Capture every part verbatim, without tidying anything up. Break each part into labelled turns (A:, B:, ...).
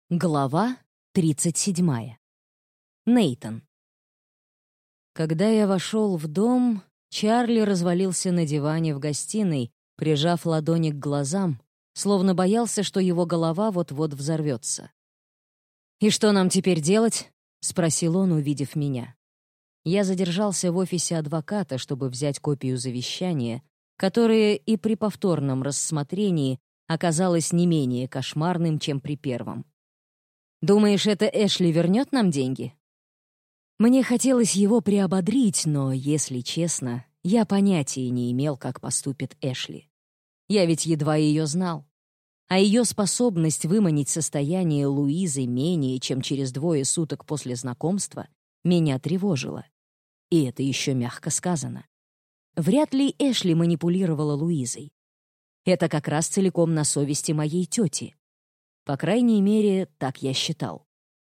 A: Глава тридцать седьмая. Нейтан. Когда я вошел в дом, Чарли развалился на диване в гостиной, прижав ладони к глазам, словно боялся, что его голова вот-вот взорвется. «И что нам теперь делать?» — спросил он, увидев меня. Я задержался в офисе адвоката, чтобы взять копию завещания, которое и при повторном рассмотрении оказалось не менее кошмарным, чем при первом. «Думаешь, это Эшли вернет нам деньги?» Мне хотелось его приободрить, но, если честно, я понятия не имел, как поступит Эшли. Я ведь едва ее знал. А ее способность выманить состояние Луизы менее чем через двое суток после знакомства меня тревожила. И это еще мягко сказано. Вряд ли Эшли манипулировала Луизой. Это как раз целиком на совести моей тети. По крайней мере, так я считал.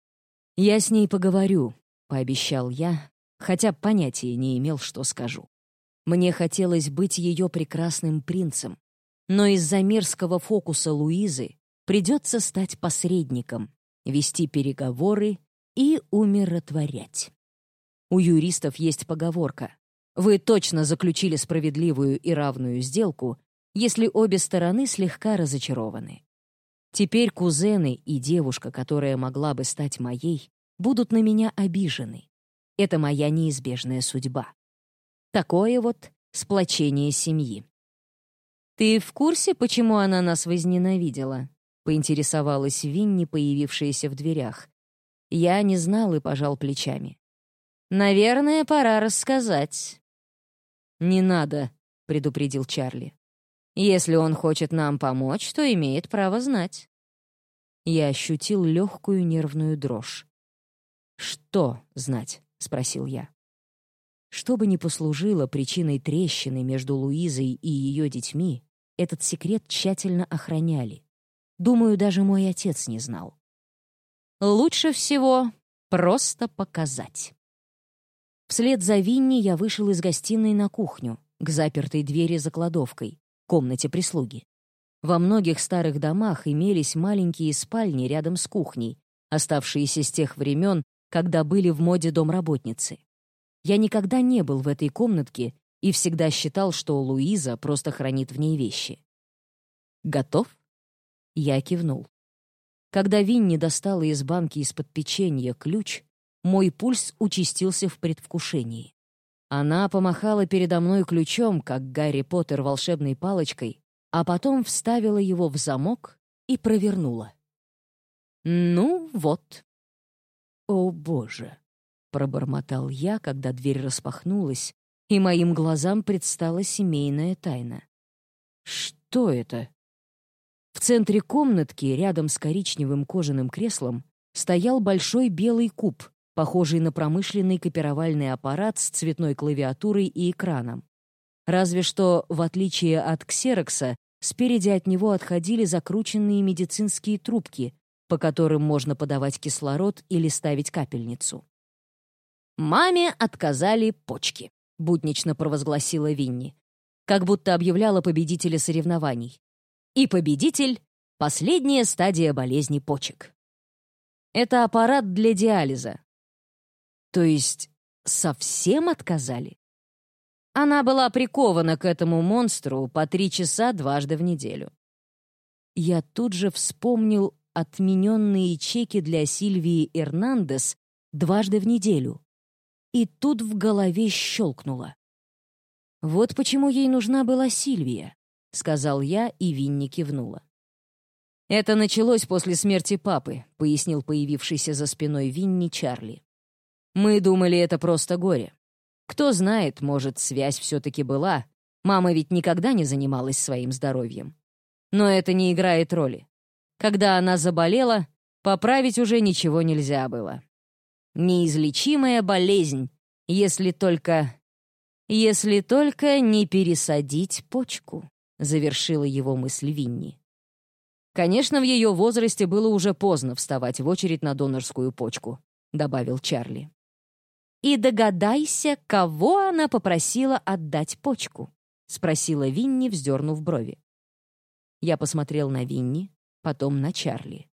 A: «Я с ней поговорю», — пообещал я, хотя понятия не имел, что скажу. Мне хотелось быть ее прекрасным принцем, но из-за мерзкого фокуса Луизы придется стать посредником, вести переговоры и умиротворять. У юристов есть поговорка: «Вы точно заключили справедливую и равную сделку, если обе стороны слегка разочарованы». Теперь кузены и девушка, которая могла бы стать моей, будут на меня обижены. Это моя неизбежная судьба. Такое вот сплочение семьи. «Ты в курсе, почему она нас возненавидела?» — поинтересовалась Винни, появившаяся в дверях. Я не знал и пожал плечами. «Наверное, пора рассказать». «Не надо», — предупредил Чарли. «Если он хочет нам помочь, то имеет право знать». Я ощутил легкую нервную дрожь. «Что знать?» — спросил я. Что бы ни послужило причиной трещины между Луизой и ее детьми, этот секрет тщательно охраняли. Думаю, даже мой отец не знал. «Лучше всего просто показать». Вслед за Винни я вышел из гостиной на кухню, к запертой двери за кладовкой, комнате прислуги. Во многих старых домах имелись маленькие спальни рядом с кухней, оставшиеся с тех времен, когда были в моде домработницы. Я никогда не был в этой комнатке и всегда считал, что Луиза просто хранит в ней вещи. «Готов?» Я кивнул. Когда Винни достала из банки из-под печенья ключ, мой пульс участился в предвкушении. Она помахала передо мной ключом, как Гарри Поттер волшебной палочкой, а потом вставила его в замок и провернула. «Ну вот». «О, Боже!» — пробормотал я, когда дверь распахнулась, и моим глазам предстала семейная тайна. «Что это?» В центре комнатки, рядом с коричневым кожаным креслом, стоял большой белый куб, похожий на промышленный копировальный аппарат с цветной клавиатурой и экраном. Разве что, в отличие от ксерокса, спереди от него отходили закрученные медицинские трубки, по которым можно подавать кислород или ставить капельницу. «Маме отказали почки», — буднично провозгласила Винни, как будто объявляла победителя соревнований. И победитель — последняя стадия болезни почек. Это аппарат для диализа. То есть совсем отказали? Она была прикована к этому монстру по три часа дважды в неделю. Я тут же вспомнил отмененные чеки для Сильвии Эрнандес дважды в неделю. И тут в голове щелкнуло. «Вот почему ей нужна была Сильвия», — сказал я, и Винни кивнула. «Это началось после смерти папы», — пояснил появившийся за спиной Винни Чарли. «Мы думали, это просто горе. Кто знает, может, связь все-таки была. Мама ведь никогда не занималась своим здоровьем. Но это не играет роли. Когда она заболела, поправить уже ничего нельзя было. Неизлечимая болезнь, если только... если только не пересадить почку», — завершила его мысль Винни. «Конечно, в ее возрасте было уже поздно вставать в очередь на донорскую почку», — добавил Чарли. «И догадайся, кого она попросила отдать почку?» — спросила Винни, вздернув брови. Я посмотрел на Винни, потом на Чарли.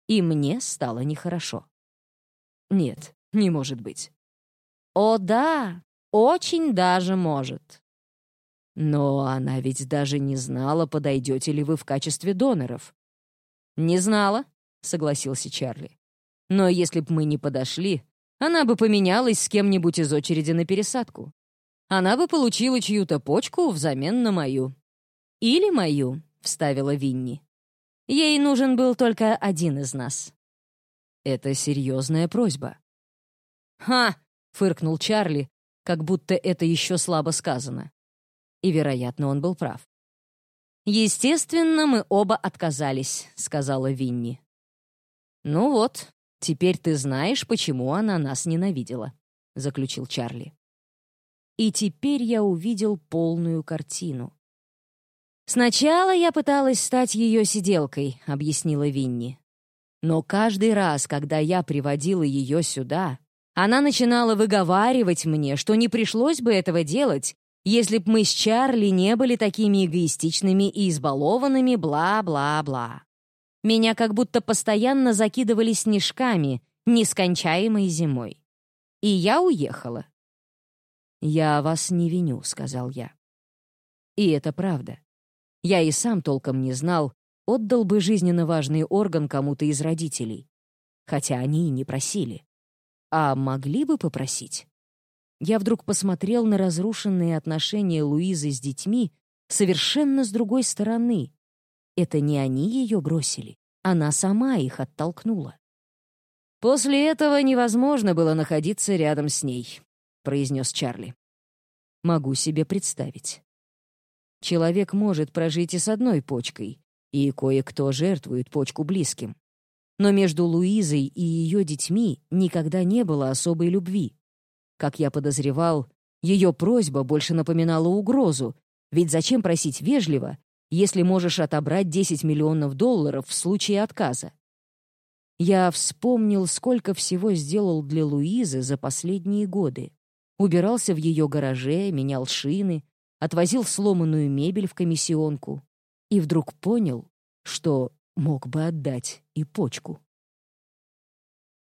A: и мне стало нехорошо.
B: Нет, не может быть.
A: О да, очень даже может.
B: Но она ведь даже не знала, подойдете ли вы в качестве доноров.
A: Не знала, согласился Чарли. Но если б мы не подошли, она бы поменялась с кем-нибудь из очереди на пересадку. Она бы получила чью-то почку взамен на мою. Или мою, вставила Винни. Ей нужен был только один из нас.
B: Это серьезная просьба.
A: «Ха!» — фыркнул Чарли, как будто это еще слабо сказано. И, вероятно, он был прав. «Естественно, мы оба отказались», — сказала Винни. «Ну вот, теперь ты знаешь, почему она нас ненавидела», — заключил Чарли. И теперь я увидел полную картину. «Сначала я пыталась стать ее сиделкой», — объяснила Винни. «Но каждый раз, когда я приводила ее сюда, она начинала выговаривать мне, что не пришлось бы этого делать, если б мы с Чарли не были такими эгоистичными и избалованными, бла-бла-бла. Меня как будто постоянно закидывали снежками, нескончаемой зимой. И я уехала».
B: «Я вас не виню», — сказал я. И это правда. Я и сам толком не знал, отдал бы жизненно важный орган кому-то из родителей. Хотя они и не просили. А могли бы попросить? Я вдруг посмотрел на разрушенные отношения Луизы с детьми совершенно с другой стороны. Это не они ее бросили, она сама их оттолкнула.
A: «После этого невозможно было находиться рядом с ней», — произнес Чарли.
B: «Могу себе представить. Человек может прожить и с одной почкой, и кое-кто жертвует почку близким. Но между Луизой и ее детьми никогда не было особой любви. Как я подозревал, ее просьба больше напоминала угрозу, ведь зачем просить вежливо, если можешь отобрать десять миллионов долларов в случае отказа? Я вспомнил, сколько всего сделал для Луизы за последние годы. Убирался в ее гараже, менял шины, отвозил сломанную мебель в комиссионку. И вдруг понял, что мог бы отдать и почку.